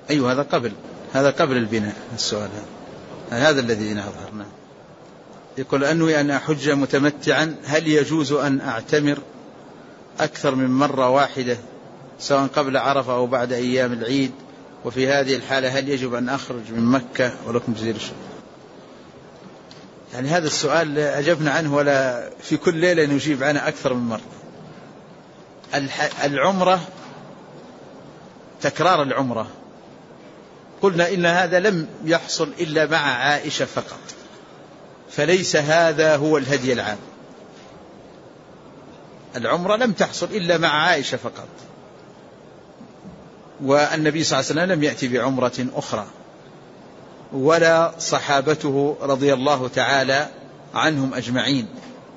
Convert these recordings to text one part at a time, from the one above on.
أيوه هذا قبل البناء. السؤال هذا الذي نظهرنا. يقول أنوي أن أحج متمتعا، هل يجوز أن أعتمر أكثر من مرة واحدة سواء قبل عرفة أو بعد أيام العيد؟ وفي هذه الحالة هل يجب أن أخرج من مكة؟ ولكم جزيل الشكر. يعني هذا السؤال أجبنا عنه ولا في كل ليلة نجيب عنه أكثر من مرة. العمرة تكرار العمرة قلنا إن هذا لم يحصل إلا مع عائشة فقط، فليس هذا هو الهدي العام. العمرة لم تحصل إلا مع عائشة فقط، والنبي صلى الله عليه وسلم لم يأتي بعمرة أخرى ولا صحابته رضي الله تعالى عنهم أجمعين.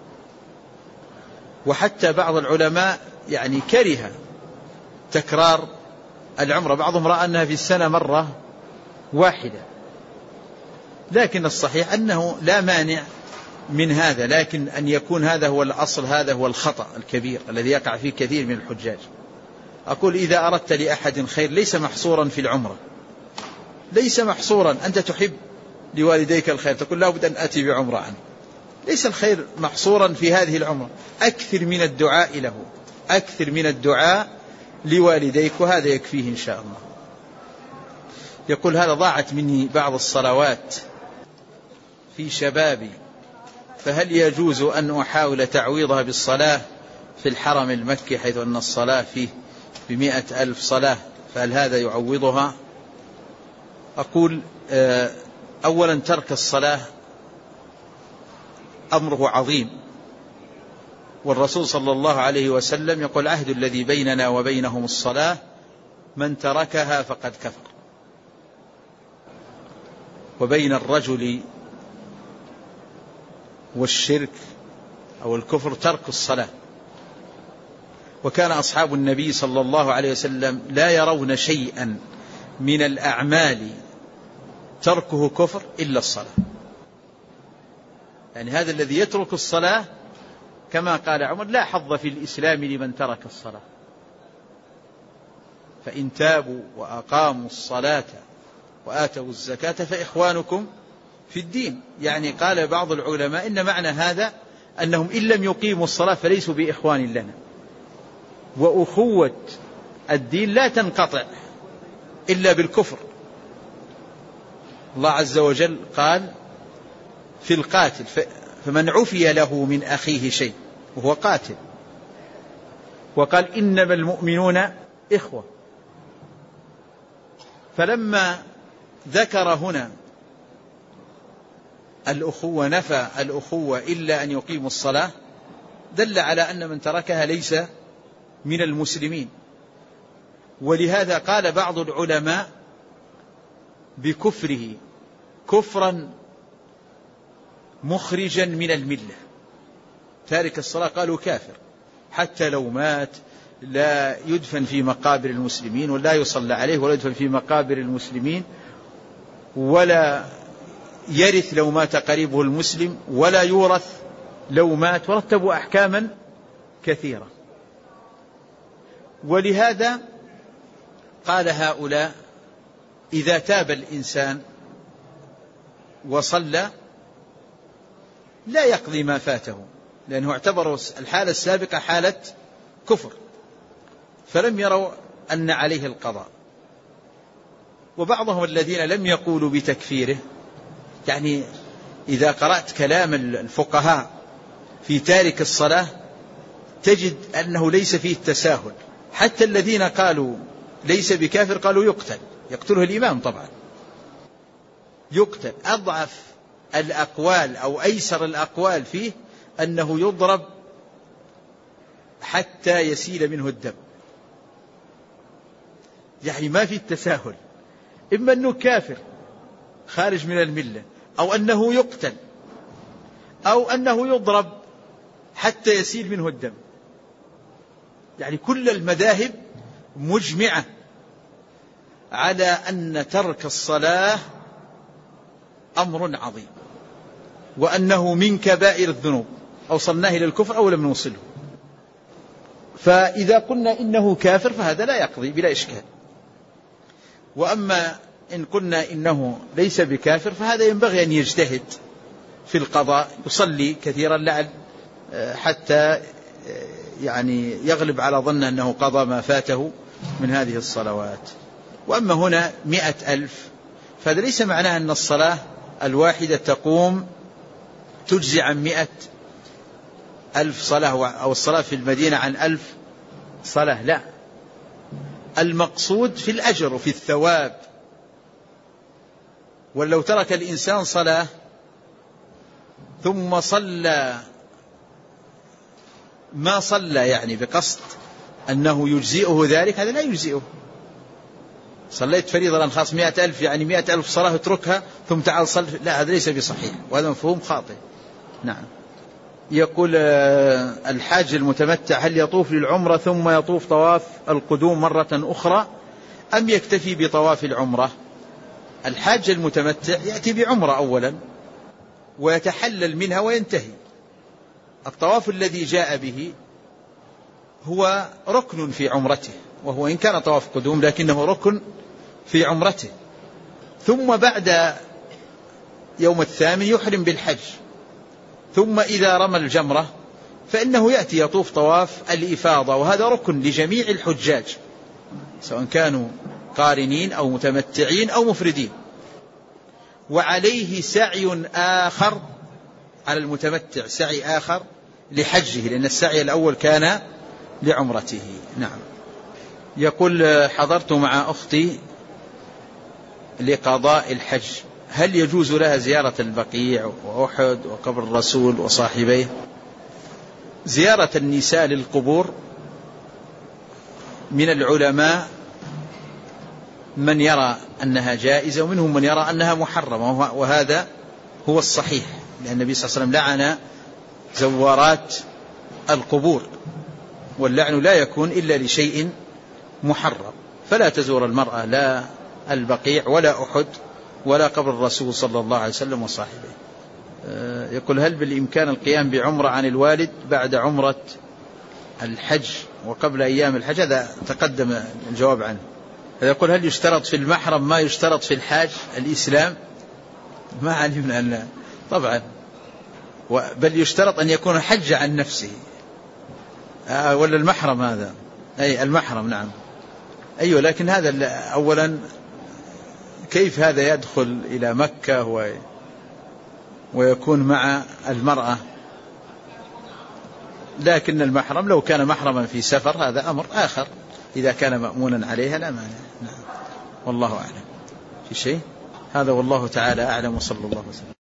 وحتى بعض العلماء يعني كره تكرار العمرة، بعضهم رأى أنها في السنة مرة واحدة، لكن الصحيح أنه لا مانع من هذا، لكن أن يكون هذا هو الأصل، هذا هو الخطأ الكبير الذي يقع فيه كثير من الحجاج. أقول إذا أردت لأحد خير ليس محصورا في العمرة، ليس محصورا، أنت تحب لوالديك الخير تقول لا بد أن أتي بعمرة عنه، ليس الخير محصورا في هذه العمرة. أكثر من الدعاء له، أكثر من الدعاء لوالديك، وهذا يكفيه إن شاء الله. يقول هذا ضاعت مني بعض الصلوات في شبابي، فهل يجوز أن أحاول تعويضها بالصلاة في الحرم المكي حيث أن الصلاة فيه ب100,000 صلاة، فهل هذا يعوضها؟ أقول أولا ترك الصلاة أمره عظيم، والرسول صلى الله عليه وسلم يقول عهد الذي بيننا وبينهم الصلاة، من تركها فقد كفر. وبين الرجل والشرك أو الكفر ترك الصلاة. وكان أصحاب النبي صلى الله عليه وسلم لا يرون شيئا من الأعمال تركه كفر إلا الصلاة. يعني هذا الذي يترك الصلاة كما قال عمر لا حظ في الإسلام لمن ترك الصلاة، فإن تابوا وأقاموا الصلاة وآتوا الزكاة فإخوانكم في الدين. يعني قال بعض العلماء إن معنى هذا أنهم إن لم يقيموا الصلاة فليسوا بإخوان لنا، وأخوة الدين لا تنقطع إلا بالكفر. الله عز وجل قال في القاتل فمن عفي له من أخيه شيء وهو قاتل، وقال إنما المؤمنون إخوة. فلما ذكر هنا الأخوة نفى الأخوة إلا أن يقيموا الصلاة، دل على أن من تركها ليس من المسلمين. ولهذا قال بعض العلماء بكفره كفرا مخرجا من الملة. تارك الصلاة قالوا كافر حتى لو مات لا يدفن في مقابر المسلمين ولا يصلى عليه ولا يدفن في مقابر المسلمين ولا يرث لو مات قريبه المسلم ولا يورث لو مات، ورتبوا أحكاما كثيرة. ولهذا قال هؤلاء إذا تاب الإنسان وصلى لا يقضي ما فاته، لأنه اعتبروا الحالة السابقة حالة كفر فلم يروا أن عليه القضاء. وبعضهم الذين لم يقولوا بتكفيره، يعني إذا قرأت كلام الفقهاء في تارك الصلاة تجد أنه ليس فيه التساهل. حتى الذين قالوا ليس بكافر قالوا يقتله الإمام، طبعا يقتل. أضعف الأقوال أو أيسر الأقوال فيه أنه يضرب حتى يسيل منه الدم. يعني ما في التساهل، إما أنه كافر خارج من الملة، أو أنه يقتل، أو أنه يضرب حتى يسيل منه الدم. يعني كل المذاهب مجمعة على أن ترك الصلاة أمر عظيم، وأنه من كبائر الذنوب، أوصلناه إلى الكفر أو لم نوصله. فإذا قلنا إنه كافر فهذا لا يقضي بلا إشكال. وأما إن قلنا إنه ليس بكافر فهذا ينبغي أن يجتهد في القضاء، يصلي كثيرا لعل حتى يعني يغلب على ظنه أنه قضى ما فاته من هذه الصلوات. وأما هنا 100,000 فهذا ليس معناه أن الصلاة الواحدة تقوم تجزي عن 100,000 صلاة أو الصلاة في المدينة عن 1000 صلاة، لا، المقصود في الأجر وفي الثواب. ولو ترك الإنسان صلاة ثم صلى ما صلى يعني بقصد أنه يجزئه ذلك، هذا لا يجزئه. صليت فريضة الآن خاص 100,000 يعني 100,000 صلاة اتركها ثم تعال صل، لا، هذا ليس بصحيح وهذا مفهوم خاطئ. نعم. يقول الحاج المتمتع هل يطوف للعمرة ثم يطوف طواف القدوم مرة أخرى أم يكتفي بطواف العمرة؟ الحاج المتمتع يأتي بعمرة أولا ويتحلل منها وينتهي. الطواف الذي جاء به هو ركن في عمرته، وهو إن كان طواف قدوم لكنه ركن في عمرته. ثم بعد يوم الثامن يحرم بالحج، ثم إذا رمى الجمرة فإنه يأتي يطوف طواف الإفاضة، وهذا ركن لجميع الحجاج سواء كانوا قارنين أو متمتعين أو مفردين. وعليه سعي آخر على المتمتع، سعي آخر لحجه، لأن السعي الأول كان لعمرته. نعم. يقول حضرت مع أختي لقضاء الحج، هل يجوز لها زيارة البقيع وأحد وقبر الرسول وصاحبيه؟ زيارة النساء للقبور من العلماء من يرى أنها جائزة ومنهم من يرى أنها محرمة، وهذا هو الصحيح، لأن النبي صلى الله عليه وسلم لعن زوارات القبور، واللعن لا يكون إلا لشيء محرم. فلا تزور المرأة لا البقيع ولا أحد ولا قبر الرسول صلى الله عليه وسلم وصاحبه. يقول هل بالإمكان القيام بعمرة عن الوالد بعد عمرة الحج وقبل أيام الحج؟ هذا تقدم الجواب عنه. يقول هل يشترط في المحرم ما يشترط في الحاج الإسلام؟ ما علمنا أن طبعا، بل يشترط أن يكون حج عن نفسه ولا المحرم هذا، أي المحرم. نعم أيوة، لكن هذا أولا كيف هذا يدخل إلى مكة ويكون مع المرأة؟ لكن المحرم لو كان محرما في سفر هذا أمر آخر، إذا كان مأمونا عليها لا مانع. نعم والله أعلم. في شيء هذا والله تعالى أعلم، وصلى الله وسلم.